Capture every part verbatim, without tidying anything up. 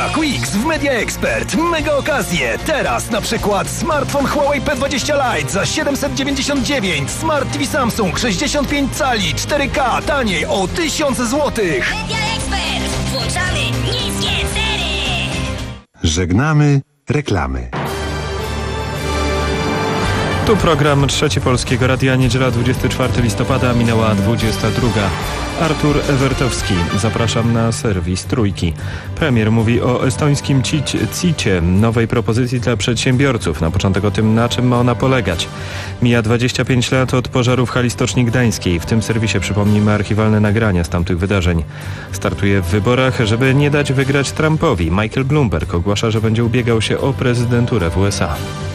Quicks w Media Expert. Mega okazje. Teraz na przykład smartfon Huawei P dwadzieścia Lite za siedemset dziewięćdziesiąt dziewięć. Smart T V Samsung sześćdziesiąt pięć cali cztery K taniej o tysiąc złotych. Media Expert. Włączamy niskie ceny. Żegnamy reklamy. Tu program Trzeci Polskiego Radia, niedziela dwudziestego czwartego listopada, minęła dwudziesta druga. Artur Ewertowski, zapraszam na serwis Trójki. Premier mówi o estońskim cicie, nowej propozycji dla przedsiębiorców. Na początek o tym, na czym ma ona polegać. Mija dwadzieścia pięć lat od pożaru w hali Stoczni Gdańskiej. W tym serwisie przypomnimy archiwalne nagrania z tamtych wydarzeń. Startuje w wyborach, żeby nie dać wygrać Trumpowi. Michael Bloomberg ogłasza, że będzie ubiegał się o prezydenturę w U S A.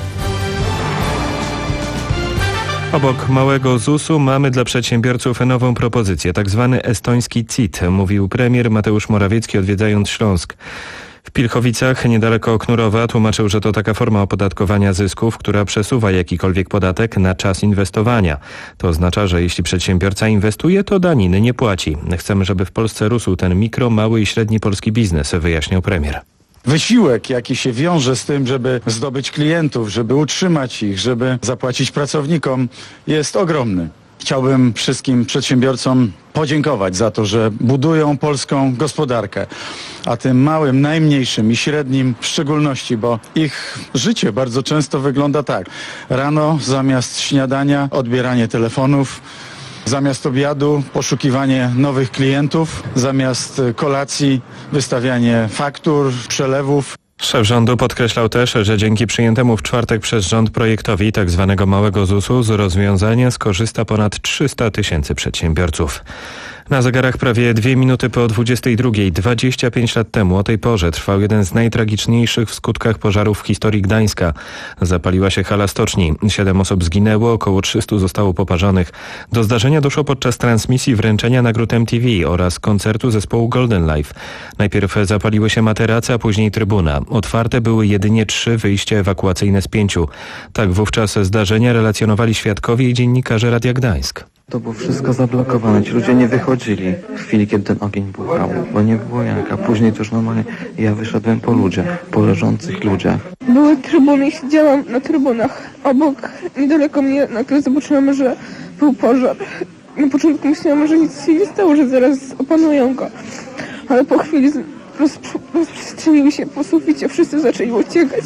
Obok małego zusu mamy dla przedsiębiorców nową propozycję, tak zwany estoński C I T, mówił premier Mateusz Morawiecki, odwiedzając Śląsk. W Pilchowicach, niedaleko Knurowa, tłumaczył, że to taka forma opodatkowania zysków, która przesuwa jakikolwiek podatek na czas inwestowania. To oznacza, że jeśli przedsiębiorca inwestuje, to daniny nie płaci. Chcemy, żeby w Polsce rósł ten mikro, mały i średni polski biznes, wyjaśniał premier. Wysiłek, jaki się wiąże z tym, żeby zdobyć klientów, żeby utrzymać ich, żeby zapłacić pracownikom, jest ogromny. Chciałbym wszystkim przedsiębiorcom podziękować za to, że budują polską gospodarkę, a tym małym, najmniejszym i średnim w szczególności, bo ich życie bardzo często wygląda tak. Rano zamiast śniadania odbieranie telefonów, zamiast obiadu poszukiwanie nowych klientów, zamiast kolacji wystawianie faktur, przelewów. Szef rządu podkreślał też, że dzięki przyjętemu w czwartek przez rząd projektowi tzw. małego zusu z rozwiązania skorzysta ponad trzysta tysięcy przedsiębiorców. Na zegarach prawie dwie minuty po dwudziestej drugiej. dwadzieścia pięć lat temu o tej porze trwał jeden z najtragiczniejszych w skutkach pożarów w historii Gdańska. Zapaliła się hala stoczni. Siedem osób zginęło, około trzystu zostało poparzonych. Do zdarzenia doszło podczas transmisji wręczenia nagród M T V oraz koncertu zespołu Golden Life. Najpierw zapaliły się materace, a później trybuna. Otwarte były jedynie trzy wyjścia ewakuacyjne z pięciu. Tak wówczas zdarzenia relacjonowali świadkowie i dziennikarze Radia Gdańsk. To było wszystko zablokowane, ci ludzie nie wychodzili w chwili, kiedy ten ogień buchał, bo nie było jak, a później to już normalnie ja wyszedłem po ludziach, po leżących ludziach. Były trybuny i siedziałam na trybunach. Obok, niedaleko mnie, nagle zobaczyłam, że był pożar. Na początku myślałam, że nic się nie stało, że zaraz opanują go, ale po chwili rozprzestrzeniły się po suficie, wszyscy zaczęli uciekać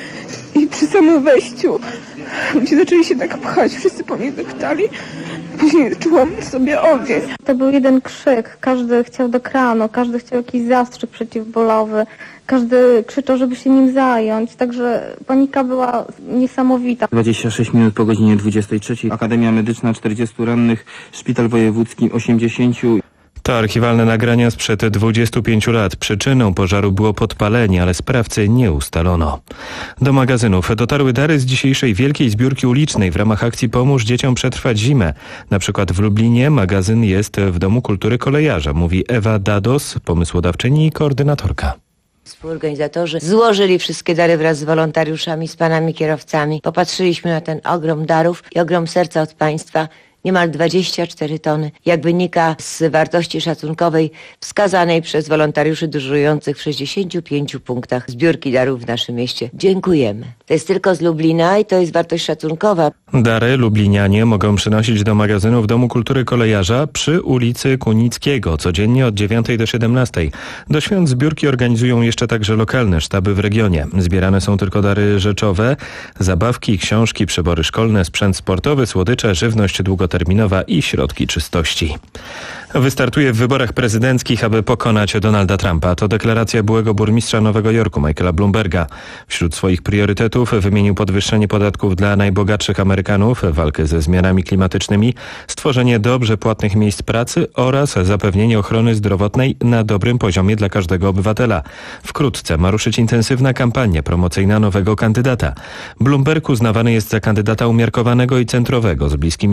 i przy samym wejściu ludzie zaczęli się tak pchać, wszyscy po mnie deptali. Później czułam sobie ogień. To był jeden krzyk, każdy chciał do kranu, każdy chciał jakiś zastrzyk przeciwbólowy, każdy krzyczał, żeby się nim zająć, także panika była niesamowita. dwadzieścia sześć minut po godzinie dwudziestej trzeciej. Akademia Medyczna, czterdziestu rannych, Szpital Wojewódzki osiemdziesięciu. To archiwalne nagrania sprzed dwudziestu pięciu lat. Przyczyną pożaru było podpalenie, ale sprawcy nie ustalono. Do magazynów dotarły dary z dzisiejszej wielkiej zbiórki ulicznej w ramach akcji Pomóż dzieciom przetrwać zimę. Na przykład w Lublinie magazyn jest w Domu Kultury Kolejarza, mówi Ewa Dados, pomysłodawczyni i koordynatorka. Współorganizatorzy złożyli wszystkie dary wraz z wolontariuszami, z panami kierowcami. Popatrzyliśmy na ten ogrom darów i ogrom serca od państwa. Niemal dwadzieścia cztery tony, jak wynika z wartości szacunkowej wskazanej przez wolontariuszy dyżurujących w sześćdziesięciu pięciu punktach zbiórki darów w naszym mieście. Dziękujemy. To jest tylko z Lublina i to jest wartość szacunkowa. Dary lublinianie mogą przynosić do magazynu w Domu Kultury Kolejarza przy ulicy Kunickiego codziennie od dziewiątej do siedemnastej. Do świąt zbiórki organizują jeszcze także lokalne sztaby w regionie. Zbierane są tylko dary rzeczowe, zabawki, książki, przybory szkolne, sprzęt sportowy, słodycze, żywność długoterminowa i środki czystości. Wystartuje w wyborach prezydenckich, aby pokonać Donalda Trumpa. To deklaracja byłego burmistrza Nowego Jorku, Michaela Bloomberga. Wśród swoich priorytetów wymienił podwyższenie podatków dla najbogatszych Amerykanów, walkę ze zmianami klimatycznymi, stworzenie dobrze płatnych miejsc pracy oraz zapewnienie ochrony zdrowotnej na dobrym poziomie dla każdego obywatela. Wkrótce ma ruszyć intensywna kampania promocyjna nowego kandydata. Bloomberg uznawany jest za kandydata umiarkowanego i centrowego, z bliskimi powiązaniami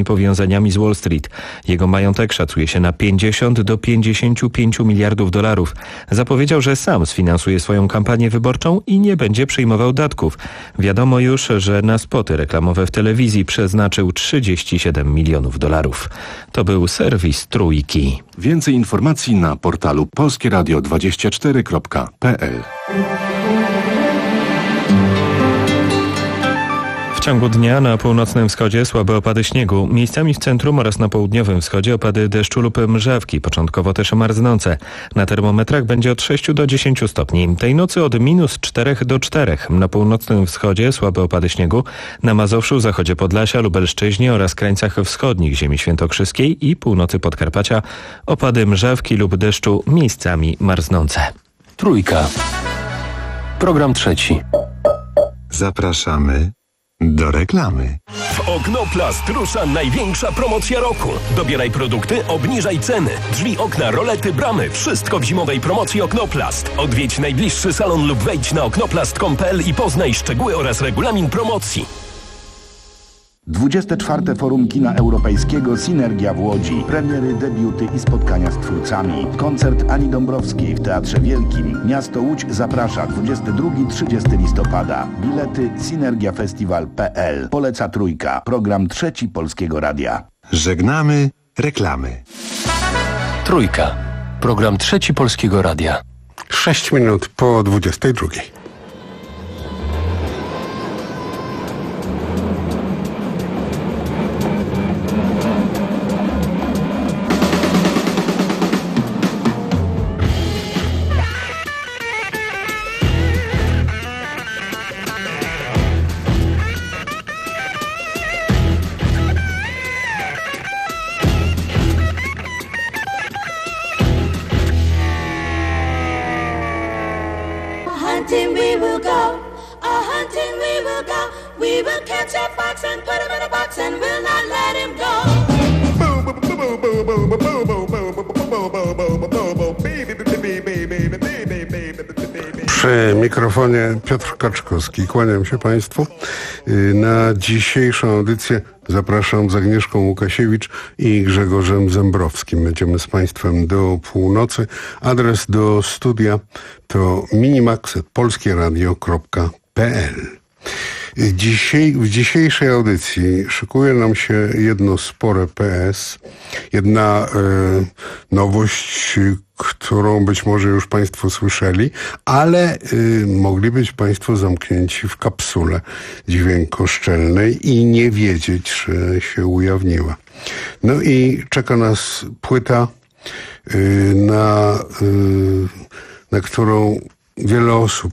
ustaleniami z Wall Street. Jego majątek szacuje się na pięćdziesiąt do pięćdziesięciu pięciu miliardów dolarów. Zapowiedział, że sam sfinansuje swoją kampanię wyborczą i nie będzie przyjmował datków. Wiadomo już, że na spoty reklamowe w telewizji przeznaczył trzydzieści siedem milionów dolarów. To był serwis Trójki. Więcej informacji na portalu polskie radio dwadzieścia cztery kropka p l. W ciągu dnia na północnym wschodzie słabe opady śniegu. Miejscami w centrum oraz na południowym wschodzie opady deszczu lub mrzawki, początkowo też marznące. Na termometrach będzie od sześciu do dziesięciu stopni. Tej nocy od minus czterech do czterech. Na północnym wschodzie słabe opady śniegu. Na Mazowszu, zachodzie Podlasia, Lubelszczyźnie oraz krańcach wschodnich ziemi świętokrzyskiej i północy Podkarpacia opady mrzawki lub deszczu, miejscami marznące. Trójka. Program trzeci. Zapraszamy do reklamy. W Oknoplast rusza największa promocja roku. Dobieraj produkty, obniżaj ceny. Drzwi, okna, rolety, bramy. Wszystko w zimowej promocji Oknoplast. Odwiedź najbliższy salon lub wejdź na oknoplast kropka com kropka p l i poznaj szczegóły oraz regulamin promocji. dwudzieste czwarte Forum Kina Europejskiego Synergia w Łodzi. Premiery, debiuty i spotkania z twórcami. Koncert Ani Dąbrowskiej w Teatrze Wielkim. Miasto Łódź zaprasza dwudziestego drugiego do trzydziestego listopada. Bilety synergiafestiwal kropka p l. Poleca Trójka. Program trzeci Polskiego Radia. Żegnamy reklamy. Trójka. Program trzeci Polskiego Radia. Sześć minut po dwudziestej drugiej. Hunting we will go, a hunting we will go. We will catch a fox and put him in a box and we'll not let him go. Przy mikrofonie Piotr Kaczkowski. Kłaniam się Państwu. Na dzisiejszą audycję zapraszam z Agnieszką Łukasiewicz i Grzegorzem Zembrowskim. Będziemy z Państwem do północy. Adres do studia to minimax kropka polskieradio kropka p l. Dzisiaj, w dzisiejszej audycji szykuje nam się jedno spore P S, jedna e, nowość, którą być może już Państwo słyszeli, ale y, mogli być Państwo zamknięci w kapsule dźwiękoszczelnej i nie wiedzieć, że się ujawniła. No i czeka nas płyta, y, na, y, na którą wiele osób,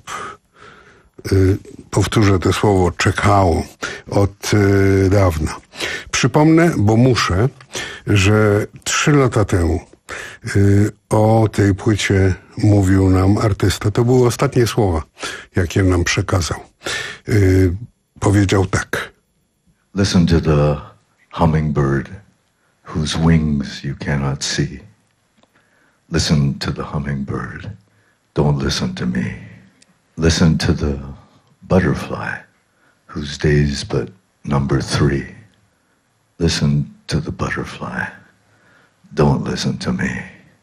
y, powtórzę to słowo, czekało od y, dawna. Przypomnę, bo muszę, że trzy lata temu y, o tej płycie mówił nam artysta. To były ostatnie słowa, jakie nam przekazał. Y, powiedział tak. Listen to the hummingbird whose wings you cannot see. Listen to the hummingbird. Don't listen to me. Listen to the butterfly whose days but number three. Listen to the butterfly. Don't listen to me.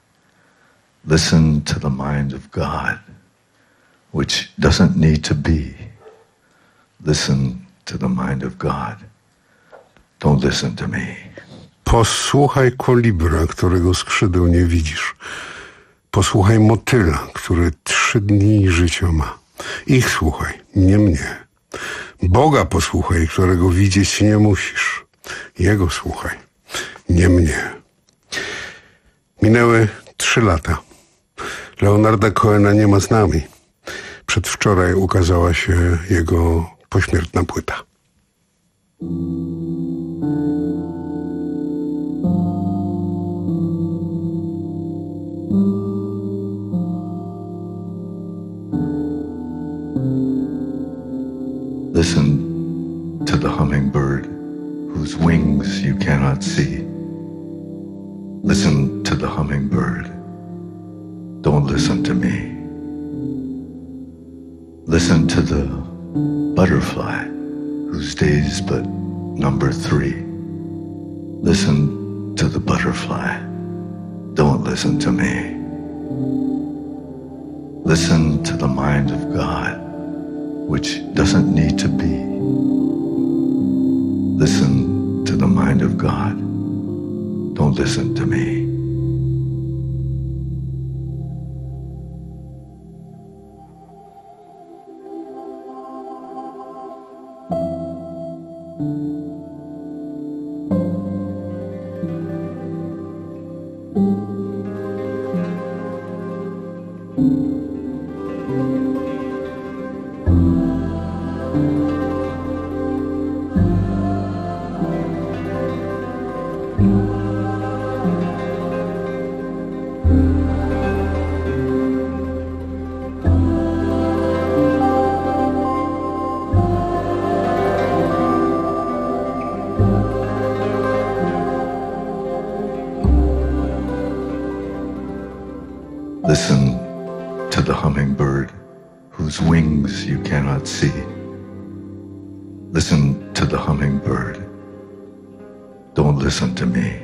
Listen to the mind of God, which doesn't need to be. Listen to the mind of God. Don't listen to me. Posłuchaj kolibra, którego skrzydeł nie widzisz. Posłuchaj motyla, który trzy dni życia ma. Ich słuchaj, nie mnie. Boga posłuchaj, którego widzieć nie musisz. Jego słuchaj, nie mnie. Minęły trzy lata. Leonarda Cohena nie ma z nami. Przedwczoraj ukazała się jego pośmiertna płyta. Listen to the hummingbird whose wings you cannot see. Listen to the hummingbird. Don't listen to me. Listen to the butterfly whose days but number three. Listen to the butterfly. Don't listen to me. Listen to the mind of God, which doesn't need to be. Listen to the mind of God. Don't listen to me. Listen to the hummingbird whose wings you cannot see. Listen to the hummingbird. Don't listen to me.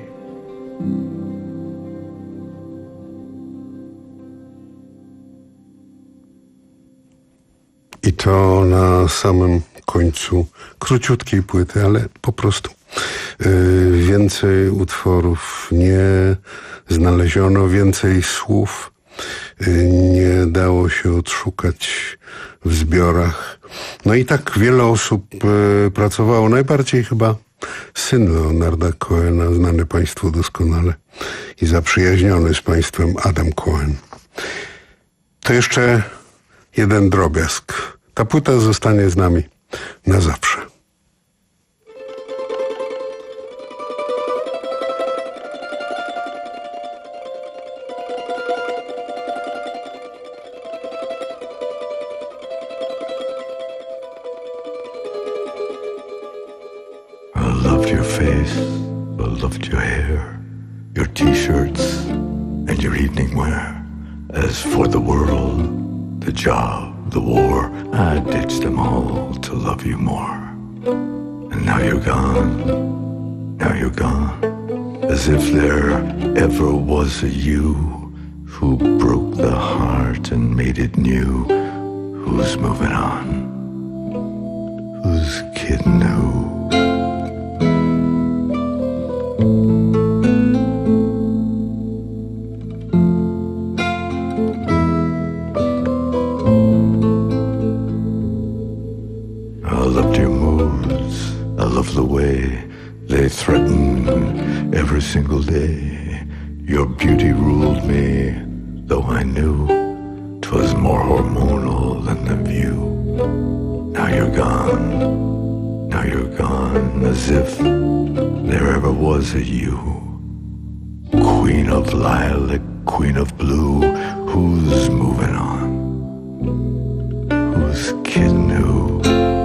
I to na samym końcu króciutkiej płyty, ale po prostu yy, więcej utworów nie znaleziono, więcej słów yy, nie dało się odszukać w zbiorach. No i tak wiele osób yy, pracowało, najbardziej chyba syn Leonarda Cohena, znany Państwu doskonale i zaprzyjaźniony z Państwem Adam Cohen. To jeszcze jeden drobiazg. Ta płyta zostanie z nami na zawsze. I loved your face, I loved your hair, your t-shirts and your evening wear. As for the world, the job, the war, I ditched them all to love you more. And now you're gone, now you're gone, as if there ever was a you who broke the heart and made it new. Who's moving on? Who's kidding who? The way they threatened every single day. Your beauty ruled me, though I knew 'twas more hormonal than the view. Now you're gone, now you're gone, as if there ever was a you. Queen of lilac, queen of blue, who's moving on? Who's kidding who?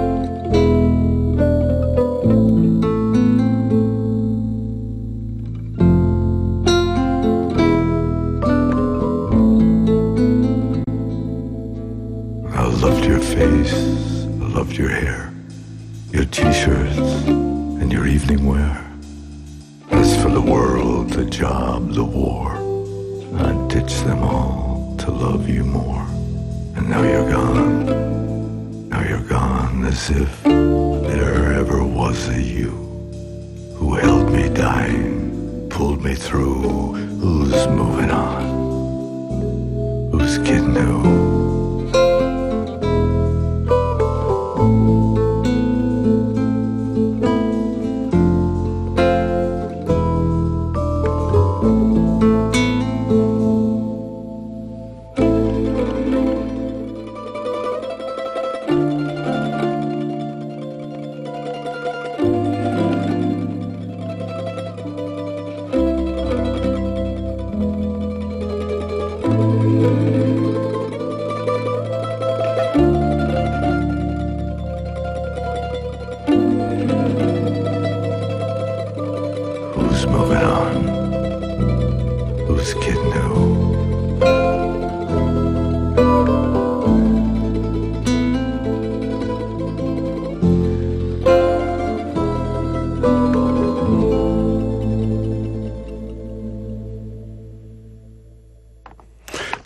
Face, I loved your hair, your t-shirts and your evening wear. As for the world, the job, the war, I ditched them all to love you more. And now you're gone, now you're gone, as if there ever was a you who held me dying, pulled me through. Who's moving on? Who's kidding who?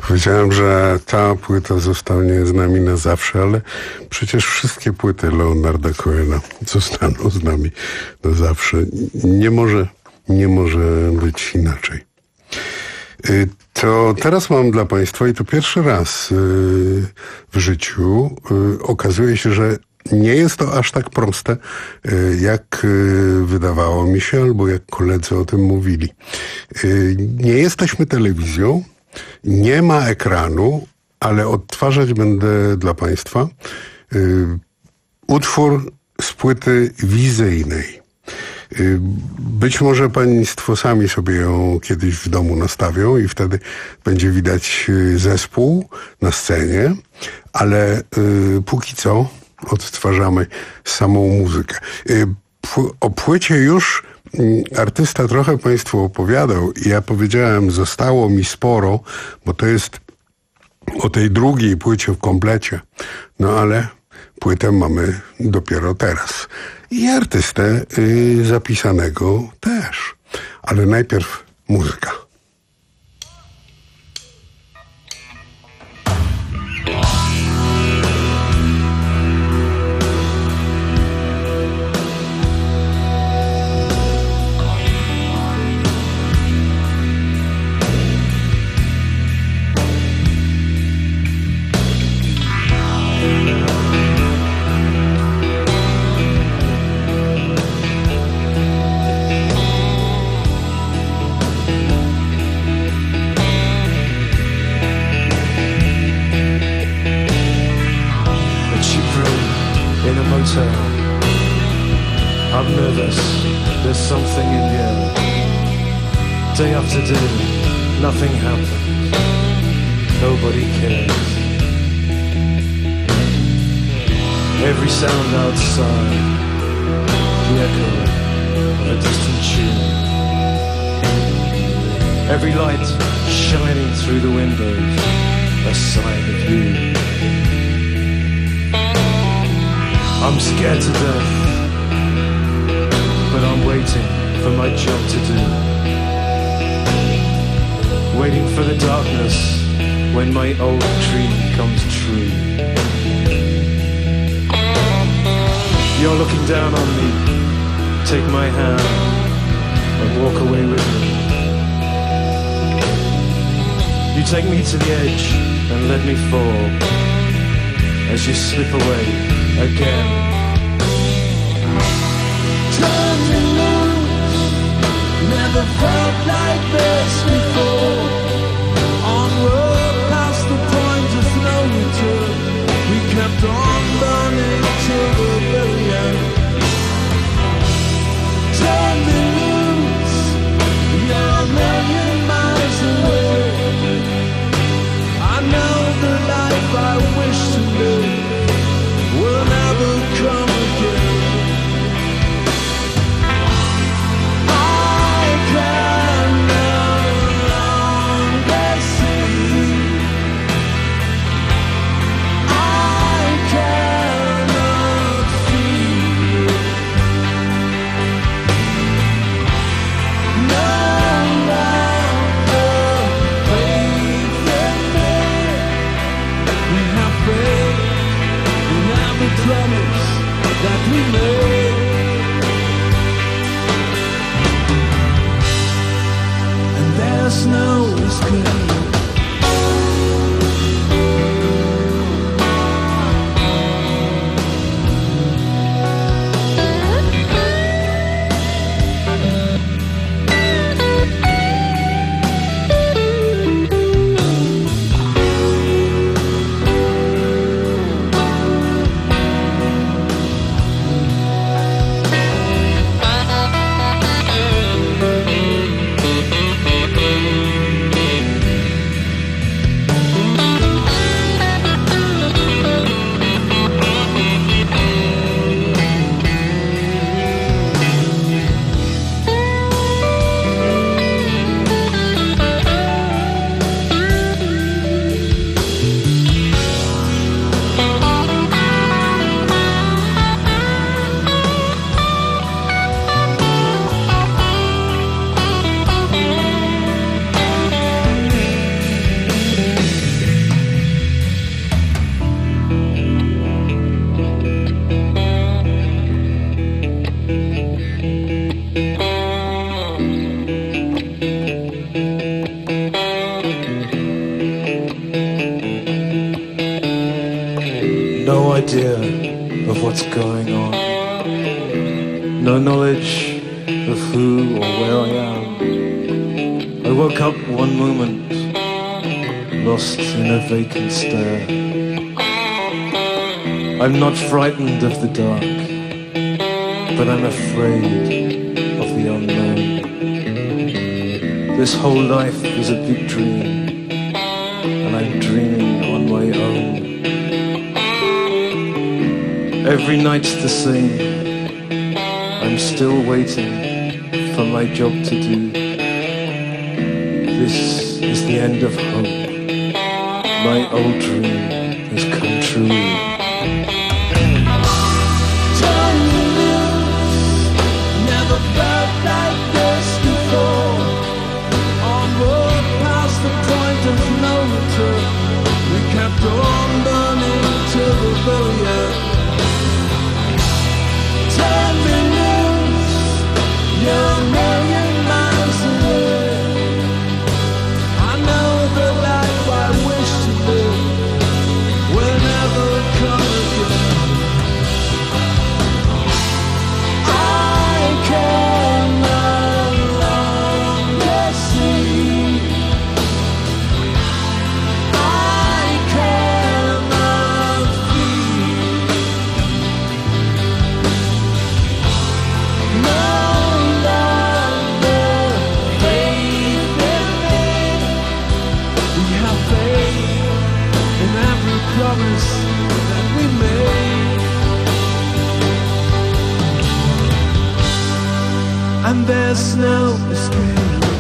Powiedziałem, że ta płyta zostanie z nami na zawsze, ale przecież wszystkie płyty Leonarda Cohena zostaną z nami na zawsze. Nie może, nie może być inaczej. To teraz mam dla Państwa, i to pierwszy raz w życiu, okazuje się, że nie jest to aż tak proste, jak wydawało mi się, albo jak koledzy o tym mówili. Nie jesteśmy telewizją, nie ma ekranu, ale odtwarzać będę dla Państwa utwór z płyty wizyjnej. Być może Państwo sami sobie ją kiedyś w domu nastawią i wtedy będzie widać zespół na scenie, ale y, póki co odtwarzamy samą muzykę. Y, o płycie już y, artysta trochę Państwu opowiadał i ja powiedziałem, zostało mi sporo, bo to jest o tej drugiej płycie w komplecie. No ale płytę mamy dopiero teraz. I artystę y, zapisanego też. Ale najpierw muzyka. I'm nervous, there's something in the air. Day after day, nothing happens. Nobody cares. Every sound outside, the echo of a distant tune. Every light shining through the windows, a sign of you. I'm scared to death, but I'm waiting for my job to do. Waiting for the darkness when my old dream comes true. You're looking down on me, take my hand and walk away with me. You take me to the edge and let me fall as you slip away again. Turn me loose, never felt like this before. Onward past the point of no return, we kept on burning till the very end. Turn me loose, you're a million miles away. I know the life I wish to live will never come again. I can never No idea of what's going on. No knowledge of who or where I am. I woke up one moment, lost in a vacant stare. I'm not frightened of the dark, but I'm afraid of the unknown. This whole life is a big dream, and I'm dreaming on my own. Every night's the same. I'm still waiting for my job to do. This is the end of hope. My old dream has come true. Turn me loose, never felt like this before. Onward past the point of no return. We kept on burning to the very end. Turn me loose, you're a million miles away. I know the life I wish to live will never come again. I can no longer see. I cannot feel. No longer faith in me. We have faith in every promise that we made, and there's no escape.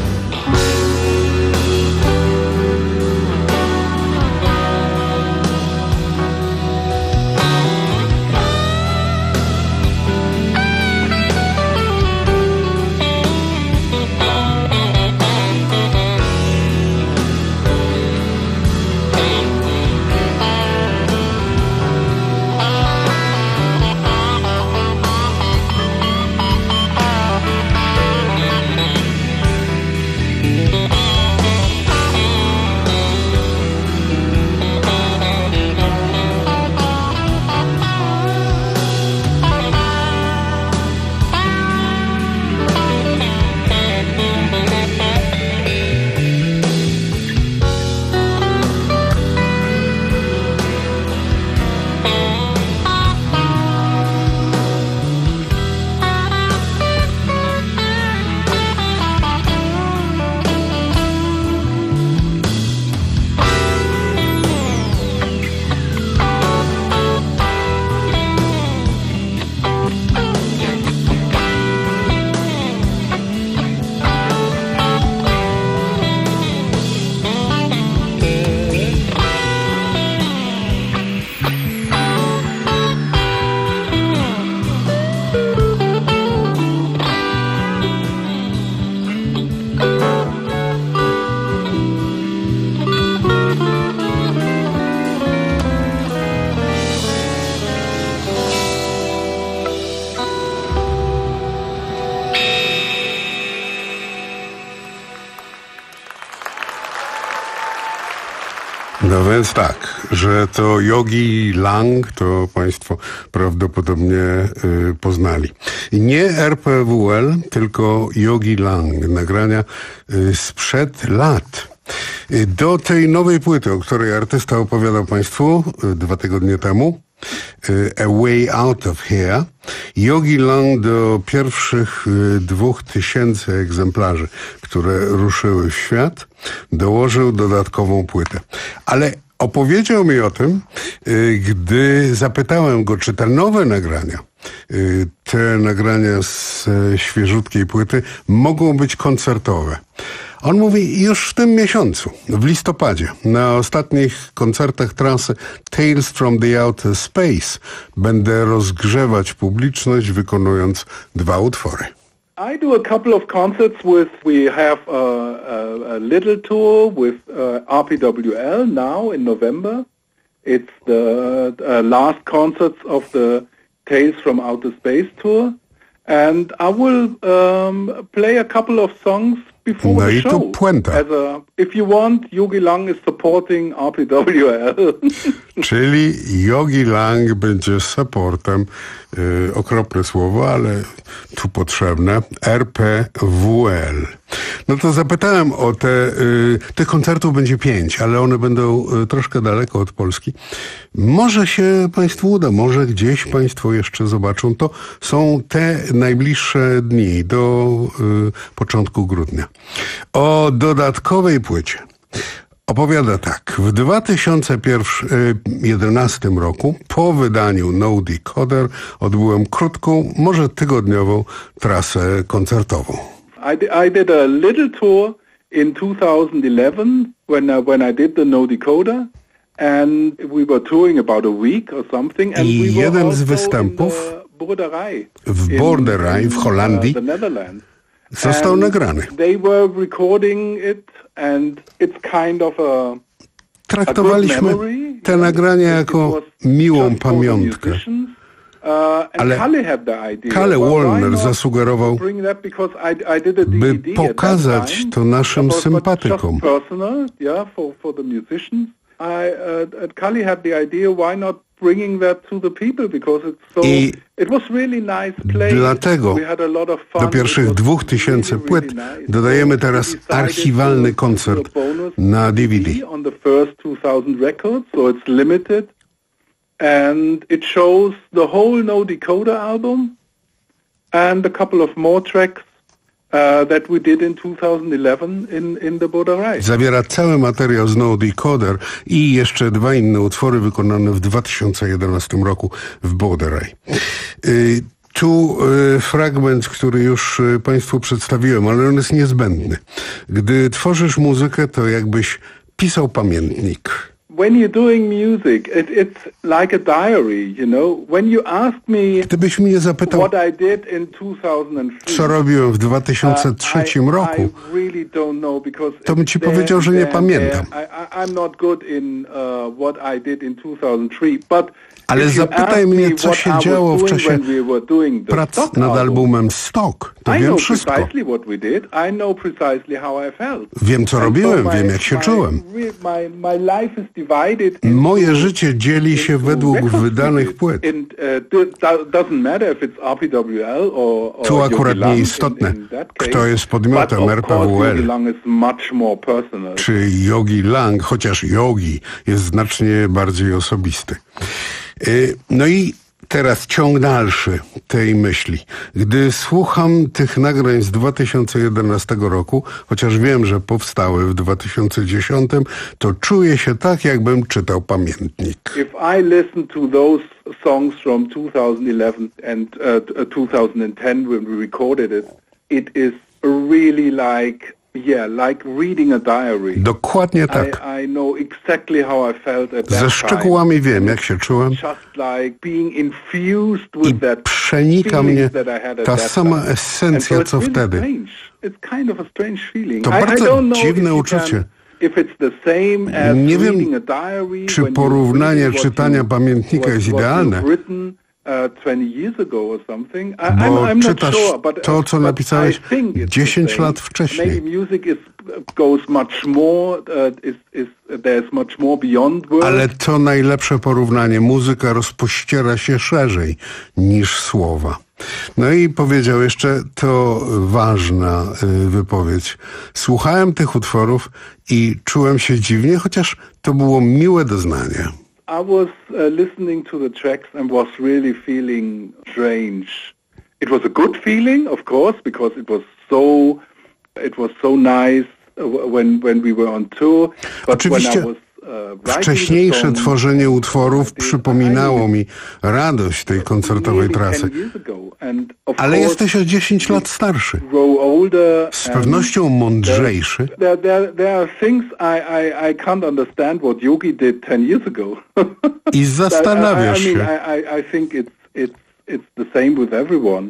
No więc tak, że to Yogi Lang, to państwo prawdopodobnie y, poznali. Nie R P W L, tylko Yogi Lang, nagrania y, sprzed lat. Y, do tej nowej płyty, o której artysta opowiadał państwu y, dwa tygodnie temu, y, A Way Out of Here, Yogi Lang do pierwszych y, dwóch tysięcy egzemplarzy, które ruszyły w świat, dołożył dodatkową płytę. Ale opowiedział mi o tym, y, gdy zapytałem go, czy te nowe nagrania, y, te nagrania z y, świeżutkiej płyty mogą być koncertowe. On mówi, już w tym miesiącu, w listopadzie, na ostatnich koncertach trasy Tales from the Outer Space będę rozgrzewać publiczność, wykonując dwa utwory. I do a couple of concerts with, we have a, a, a little tour with uh, R P W L now in November. It's the uh, last concerts of the Tales from Outer Space tour. And I will um, play a couple of songs before No the i tu show. puenta. As a, if you want, Yogi Lang is supporting R P W L. Czyli Yogi Lang będzie supportem, y, okropne słowo, ale tu potrzebne, R P W L. No to zapytałem o te, y, tych koncertów będzie pięć, ale one będą y, troszkę daleko od Polski. Może się Państwu uda, może gdzieś Państwo jeszcze zobaczą. To są te najbliższe dni do y, początku grudnia. O dodatkowej płycie opowiada tak. W dwa tysiące jedenastym roku po wydaniu No Decoder odbyłem krótką, może tygodniową trasę koncertową. I, di- I did a little tour in two thousand eleven when I, when I did the No Decoder, and we were touring about a week or something, and I we were jeden z also występów in the Boerderij w in- Boerderij in, w Holandii uh, the Netherlands. został And nagrany. They were recording it, and it's kind of a Traktowaliśmy te nagrania jako miłą pamiątkę. Ale Kalle Wallner zasugerował, by pokazać to naszym sympatykom. I dlatego do pierwszych dwóch tysięcy płyt dodajemy teraz archiwalny koncert na D V D. And it shows the whole No Decoder album and a couple of more tracks uh, that we did in two thousand eleven in, in the Boerderij. Zawiera cały materiał z No Decoder i jeszcze dwa inne utwory wykonane w dwa tysiące jedenastym roku w Boerderij. Y, tu y, fragment, który już y, Państwu przedstawiłem, ale on jest niezbędny. Gdy tworzysz muzykę, to jakbyś pisał pamiętnik. When you're doing music, it, it's like a diary, you know. When you ask me Gdybyś mnie zapytał, what I did in two thousand three, co robiłem w dwa tysiące trzecim uh, roku, I really don't know because to bym ci there, powiedział, że nie there, pamiętam. there. I, I, I'm not good in uh, what I did in two thousand three, but Ale if you zapytaj ask mnie, me co what się I was działo w doing czasie when we were doing the prac Stock nad album, albumem Stock. To I wiem know wszystko. precisely what we did. I know precisely how I felt. Wiem, co And robiłem, so my- wiem, jak się my- czułem. My, my life is divided into Moje życie dzieli się według records wydanych płyt. and, uh, do- doesn't matter if it's R P W L or, or Tu akurat Yogi Lang nieistotne, in, in that case. kto jest podmiotem, But of R P course W L. Yogi Lang is much more personal. Czy Yogi Lang, chociaż Yogi jest znacznie bardziej osobisty. Y, No i teraz ciąg dalszy tej myśli. Gdy słucham tych nagrań z dwa tysiące jedenastego roku, chociaż wiem, że powstały w dwa tysiące dziesiątym, to czuję się tak, jakbym czytał pamiętnik. If I listen to those songs from two thousand eleven and uh, two thousand ten when we recorded it, it is really like, yeah, like reading a diary. Dokładnie tak. I, I know exactly how I felt at that Ze szczegółami wiem, jak się czułem. Just like being infused with that Przenika feeling mnie that I had at ta that sama time. esencja, And so co it's really wtedy. strange. It's kind of a strange feeling. To I, I bardzo don't know dziwne if you uczucie. Can, if it's the same as Nie wiem, reading a diary czy when you porównanie read what czytania you- pamiętnika what- jest what idealne. you've written, uh, twenty years ago or something. I, Bo I'm, I'm not czytasz sure, but, to, co but napisałeś I think it's the dziesięć same. lat wcześniej. Maybe music is goes much more. Uh, is is there's much more beyond words. Ale to najlepsze porównanie. Muzyka rozpościera się szerzej niż słowa. No i powiedział jeszcze, to ważna y, wypowiedź. Słuchałem tych utworów i czułem się dziwnie, chociaż to było miłe doznanie. I was uh, listening to the tracks and was really feeling strange. It was a good feeling, of course, because it was so it was so nice uh, when when we were on tour. But Oczywiście when I was uh, writing the wcześniejsze song, tworzenie utworów przypominało mi radość tej koncertowej nearly trasy. ten years ago. And of Ale course, jesteś o dziesięć lat starszy. grow older Z and pewnością mądrzejszy. There, there, there are things I, I, I can't understand what Yogi did ten years ago. I zastanawiasz I, I, I się. mean, I, I, I think it's it's it's the same with everyone,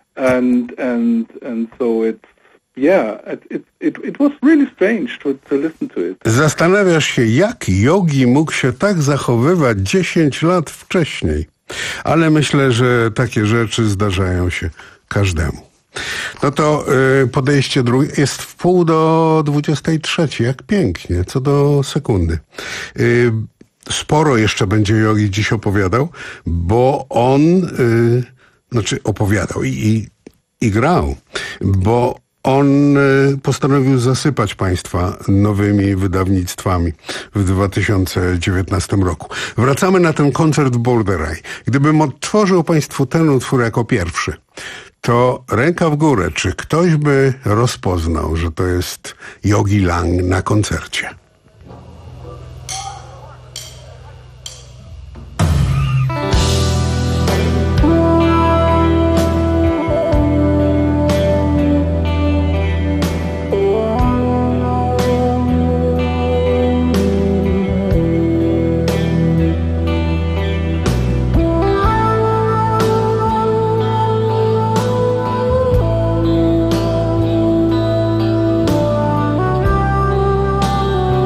and and and so it's yeah, it it it, it was really strange to to listen to it. Zastanawiasz się, jak Yogi mógł się tak zachowywać dziesięć lat wcześniej. Ale myślę, że takie rzeczy zdarzają się każdemu. No to y, podejście drugie jest w pół do dwudziestej trzeciej. Jak pięknie, co do sekundy. Y, sporo jeszcze będzie Jogi dziś opowiadał, bo on, y, znaczy opowiadał i, i, i grał, bo on y, postanowił zasypać państwa nowymi wydawnictwami w dwa tysiące dziewiętnastym roku. Wracamy na ten koncert w Boulder Eye. Gdybym odtworzył państwu ten utwór jako pierwszy, to ręka w górę, czy ktoś by rozpoznał, że to jest Jogi Lang na koncercie? Thank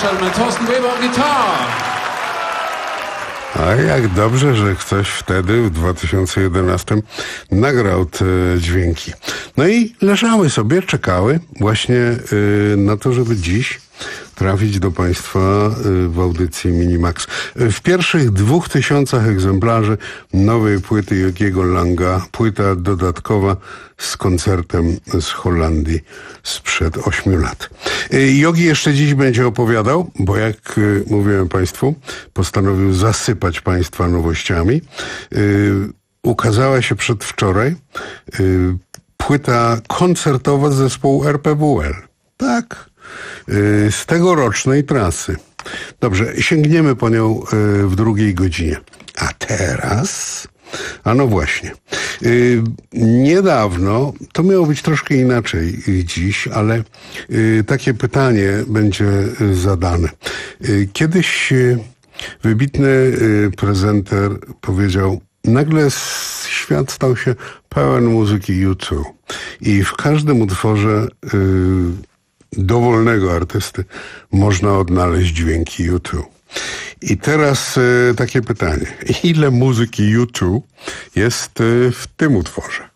gentlemen, Thorsten Weber on guitar. A jak dobrze, że ktoś wtedy w dwa tysiące jedenastym nagrał te dźwięki. No i leżały sobie, czekały właśnie y, na to, żeby dziś trafić do Państwa y, w audycji Minimax. W pierwszych dwóch tysiącach egzemplarzy nowej płyty Jogiego Langa, płyta dodatkowa z koncertem z Holandii sprzed ośmiu lat. Jogi jeszcze dziś będzie opowiadał, bo jak y, mówiłem Państwu, postanowił zasypać Państwa nowościami. Y, ukazała się przedwczoraj y, płyta koncertowa z zespołu R P W L. Tak, y, z tegorocznej trasy. Dobrze, sięgniemy po nią y, w drugiej godzinie. A teraz... A no właśnie. Yy, niedawno, to miało być troszkę inaczej dziś, ale yy, takie pytanie będzie yy, zadane. Yy, kiedyś yy, wybitny yy, prezenter powiedział, nagle świat stał się pełen muzyki U dwa i w każdym utworze yy, dowolnego artysty można odnaleźć dźwięki U dwa. I teraz y, takie pytanie. Ile muzyki U dwa jest y, w tym utworze?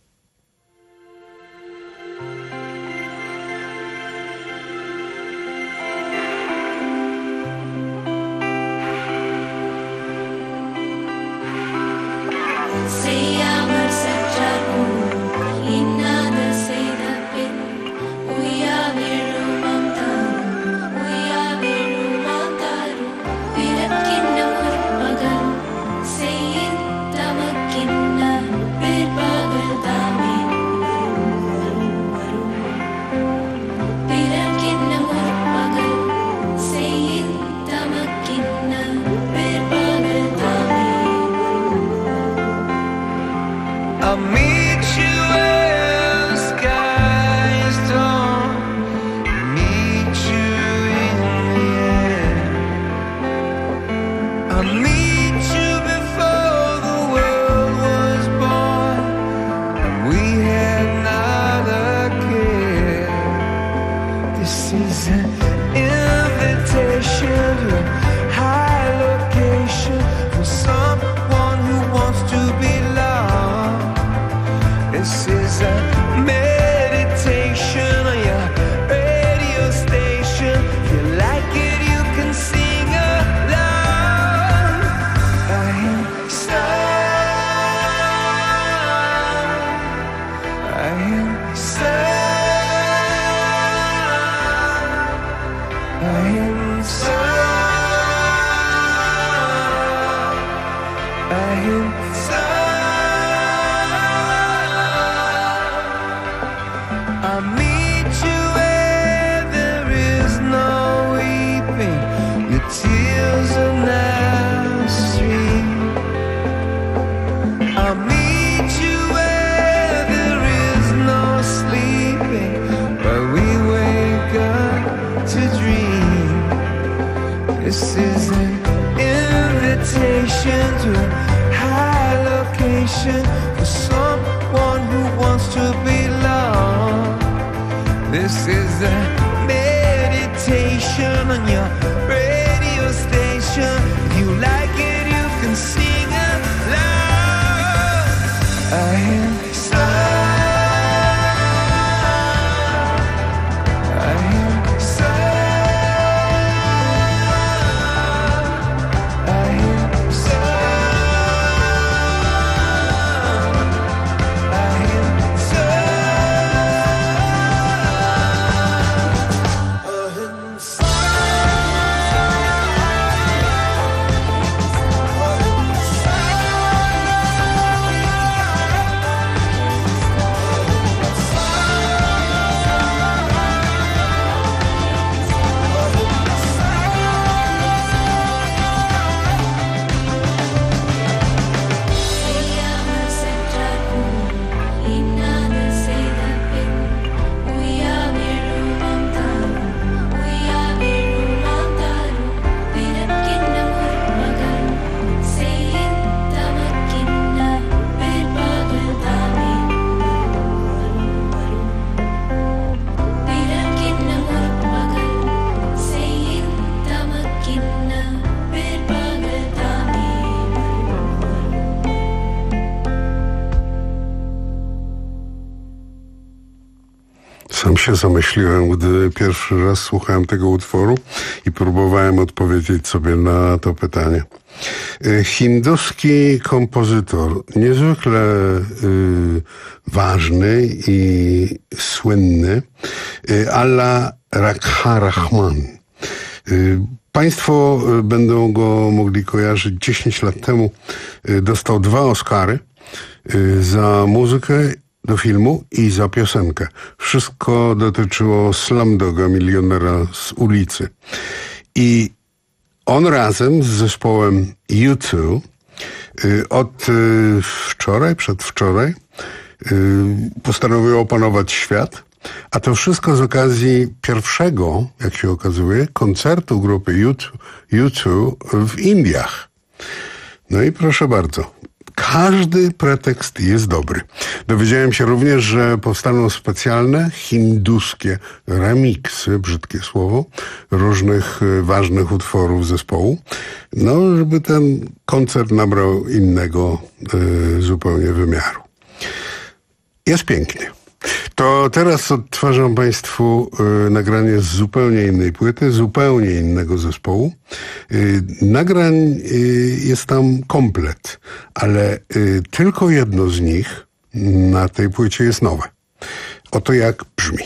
się zamyśliłem, gdy pierwszy raz słuchałem tego utworu i próbowałem odpowiedzieć sobie na to pytanie. Hinduski kompozytor, niezwykle y, ważny i słynny, y, Allah Rakha Rahman. Y, Państwo będą go mogli kojarzyć. dziesięć lat temu y, dostał dwa Oscary y, za muzykę do filmu i za piosenkę. Wszystko dotyczyło Slumdoga, milionera z ulicy. I on razem z zespołem U dwa y, od y, wczoraj, przedwczoraj y, postanowił opanować świat, a to wszystko z okazji pierwszego, jak się okazuje, koncertu grupy U dwa w Indiach. No i proszę bardzo. Każdy pretekst jest dobry. Dowiedziałem się również, że powstaną specjalne hinduskie remiksy, brzydkie słowo, różnych ważnych utworów zespołu, no żeby ten koncert nabrał innego y, zupełnie wymiaru. Jest pięknie. To teraz odtwarzam Państwu y, nagranie z zupełnie innej płyty, zupełnie innego zespołu. Y, nagrań y, jest tam komplet, ale y, tylko jedno z nich na tej płycie jest nowe. Oto jak brzmi.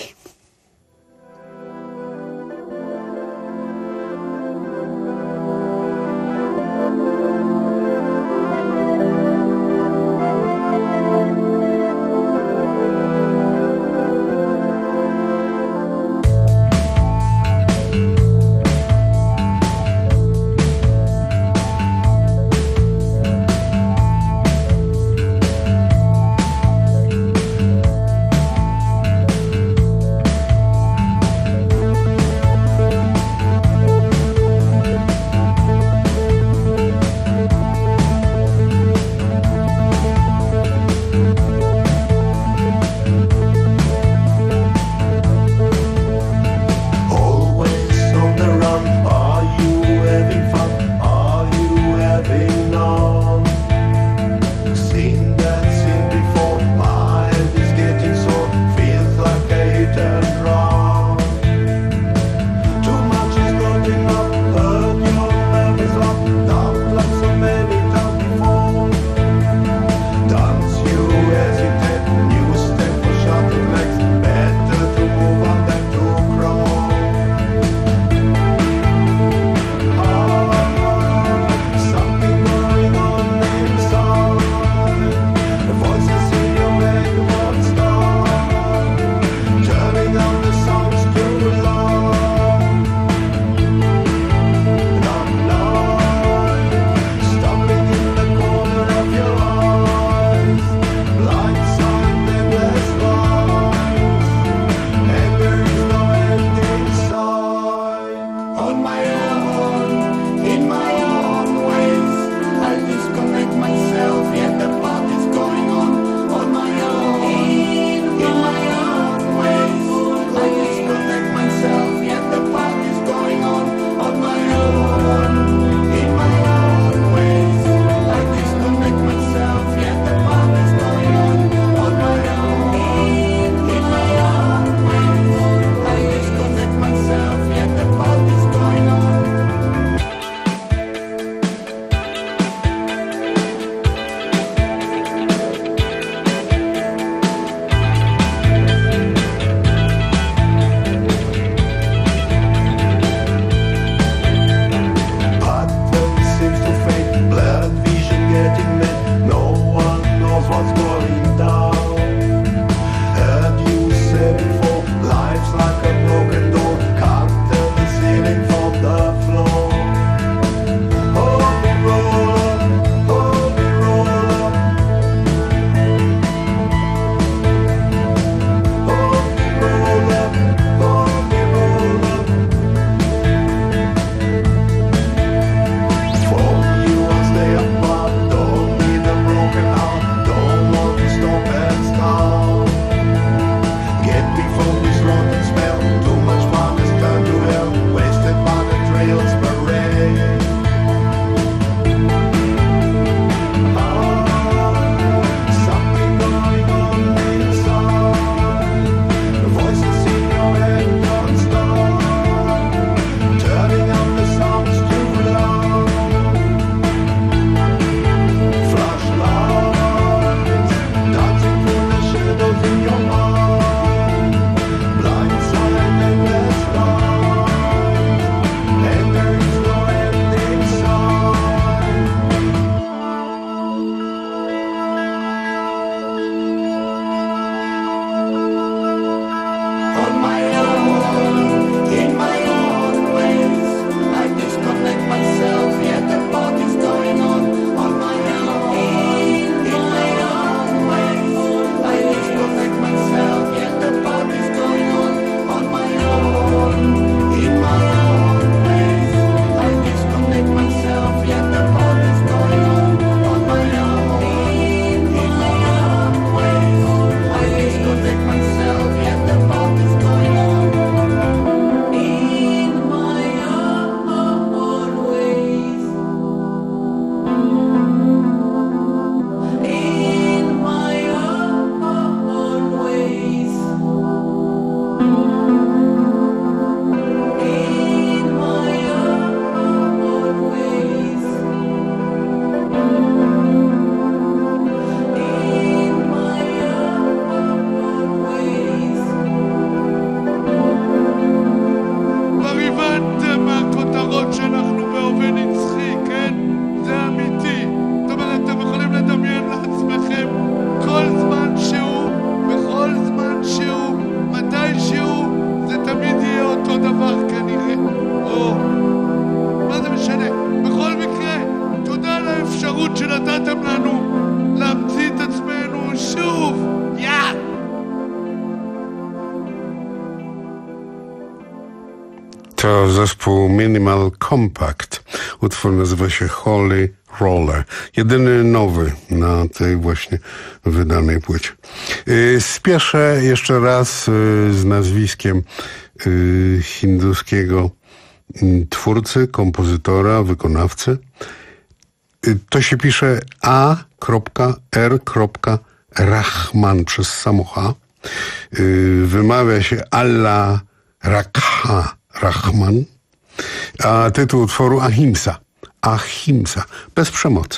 To zespół Minimal Compact. Utwór nazywa się Holy Roller. Jedyny nowy na tej właśnie wydanej płycie. Spieszę jeszcze raz z nazwiskiem hinduskiego twórcy, kompozytora, wykonawcy. To się pisze A R Rahman przez samo H. Wymawia się Allah Rakha Rahman, a tytuł utworu Ahimsa. Ahimsa. Bez przemocy.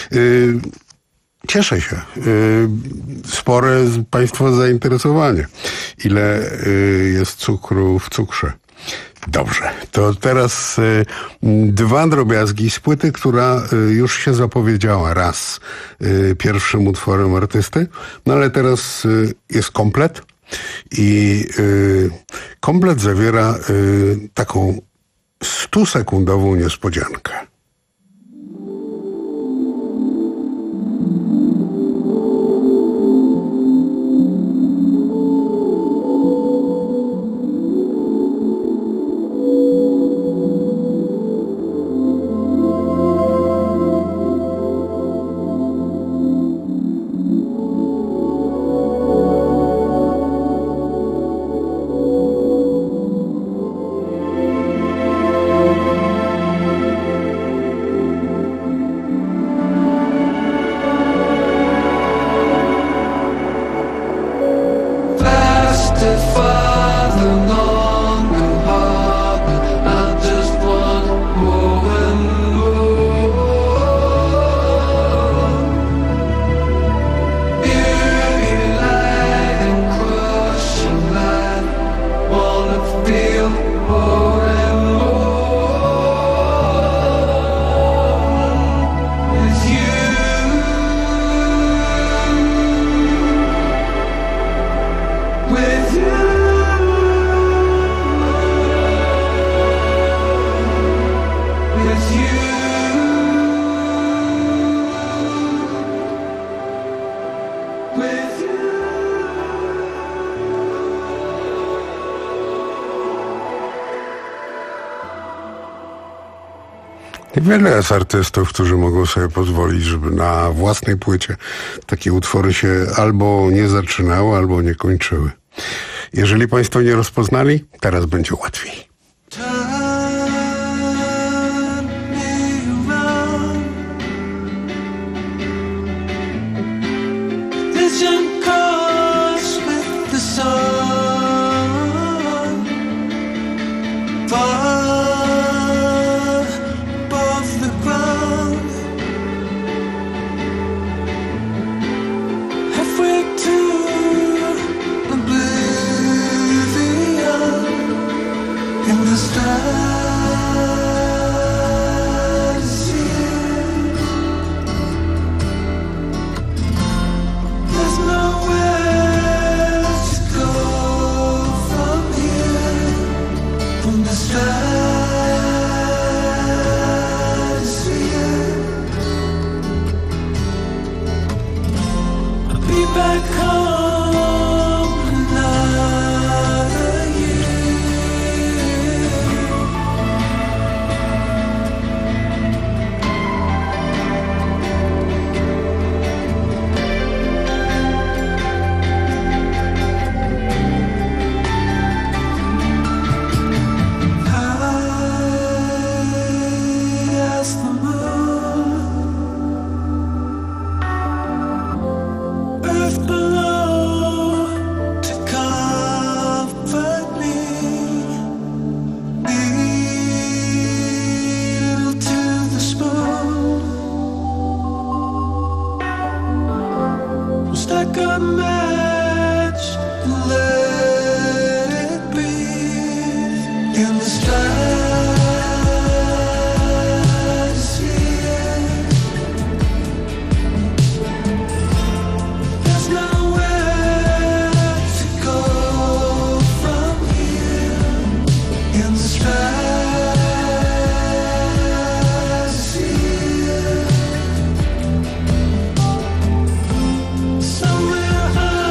Cieszę się. Spore państwa zainteresowanie. Ile jest cukru w cukrze. Dobrze, to teraz y, dwa drobiazgi z płyty, która y, już się zapowiedziała raz y, pierwszym utworem artysty, no ale teraz y, jest komplet i y, komplet zawiera y, taką stusekundową niespodziankę. Wiele jest artystów, którzy mogą sobie pozwolić, żeby na własnej płycie takie utwory się albo nie zaczynały, albo nie kończyły. Jeżeli Państwo nie rozpoznali, teraz będzie łatwiej. Somewhere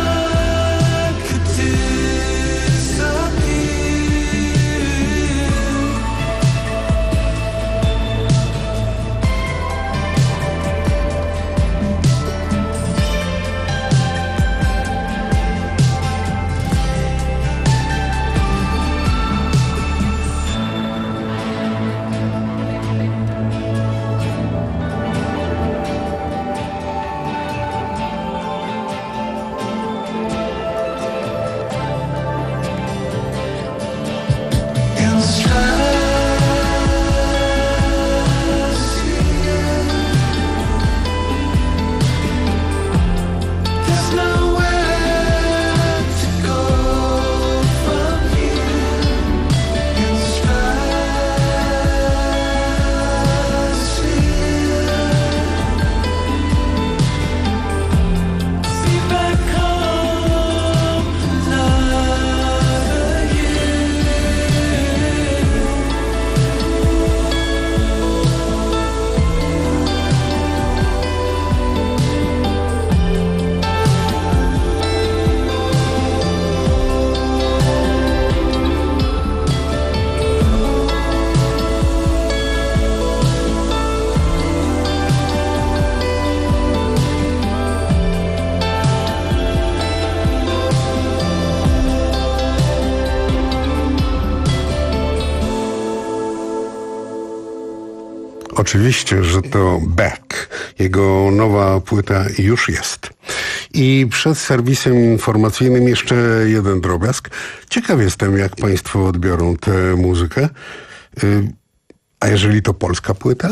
Oczywiście, że to Beck. Jego nowa płyta już jest. I przed serwisem informacyjnym jeszcze jeden drobiazg. Ciekaw jestem, jak państwo odbiorą tę muzykę. A jeżeli to polska płyta?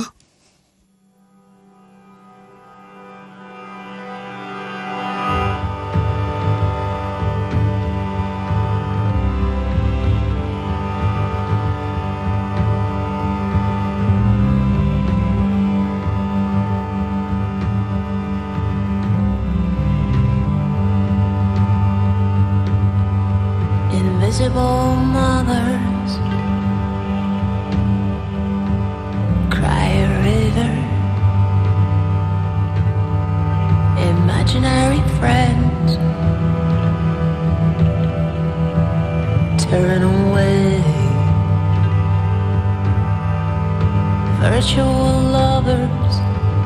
Invisible mothers cry a river. Imaginary friends turn away. Virtual lovers,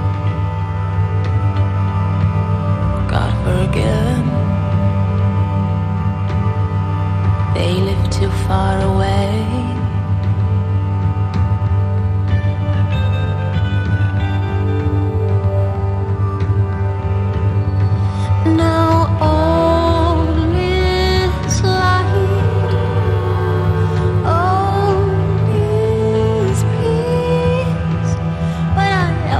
God forgiven. They live too far away. Now all is light, all is peace. When I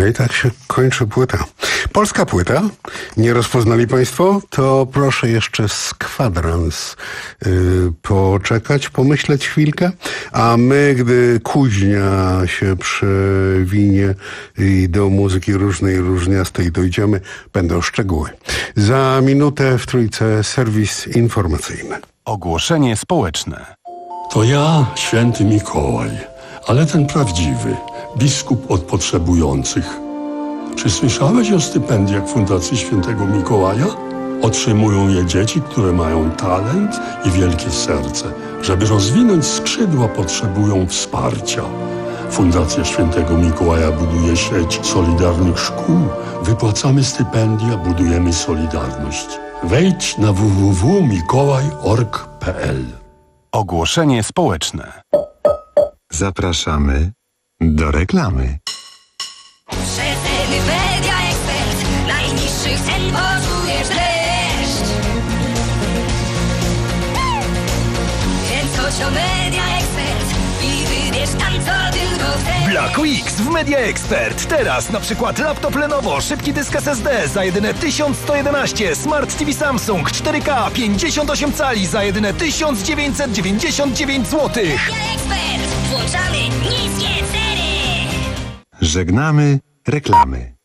i tak się kończy płyta. Polska płyta. Nie rozpoznali państwo? To proszę jeszcze z kwadrans yy, poczekać, pomyśleć chwilkę. A my, gdy kuźnia się przewinie i do muzyki różnej, różniastej dojdziemy, będą szczegóły. Za minutę w Trójce serwis informacyjny. Ogłoszenie społeczne. To ja, święty Mikołaj, ale ten prawdziwy, biskup od potrzebujących. Czy słyszałeś o stypendiach Fundacji Świętego Mikołaja? Otrzymują je dzieci, które mają talent i wielkie serce. Żeby rozwinąć skrzydła, potrzebują wsparcia. Fundacja Świętego Mikołaja buduje sieć solidarnych szkół. Wypłacamy stypendia, budujemy solidarność. Wejdź na w w w kropka mikołaj kropka org kropka p l. Ogłoszenie społeczne. Zapraszamy do reklamy. Przeceny Media Expert. Najniższych cen poczujesz deszcz. Więc chodź do Media Expert i wybierz tam co tylko chcesz. Black Weeks w Media Expert. Teraz na przykład laptop Lenovo, szybki dysk S S D za jedyne tysiąc sto jedenaście, Smart T V Samsung cztery K pięćdziesiąt osiem cali za jedyne tysiąc dziewięćset dziewięćdziesiąt dziewięć złotych. Media Expert. Włączamy niskie ceny. Żegnamy reklamy.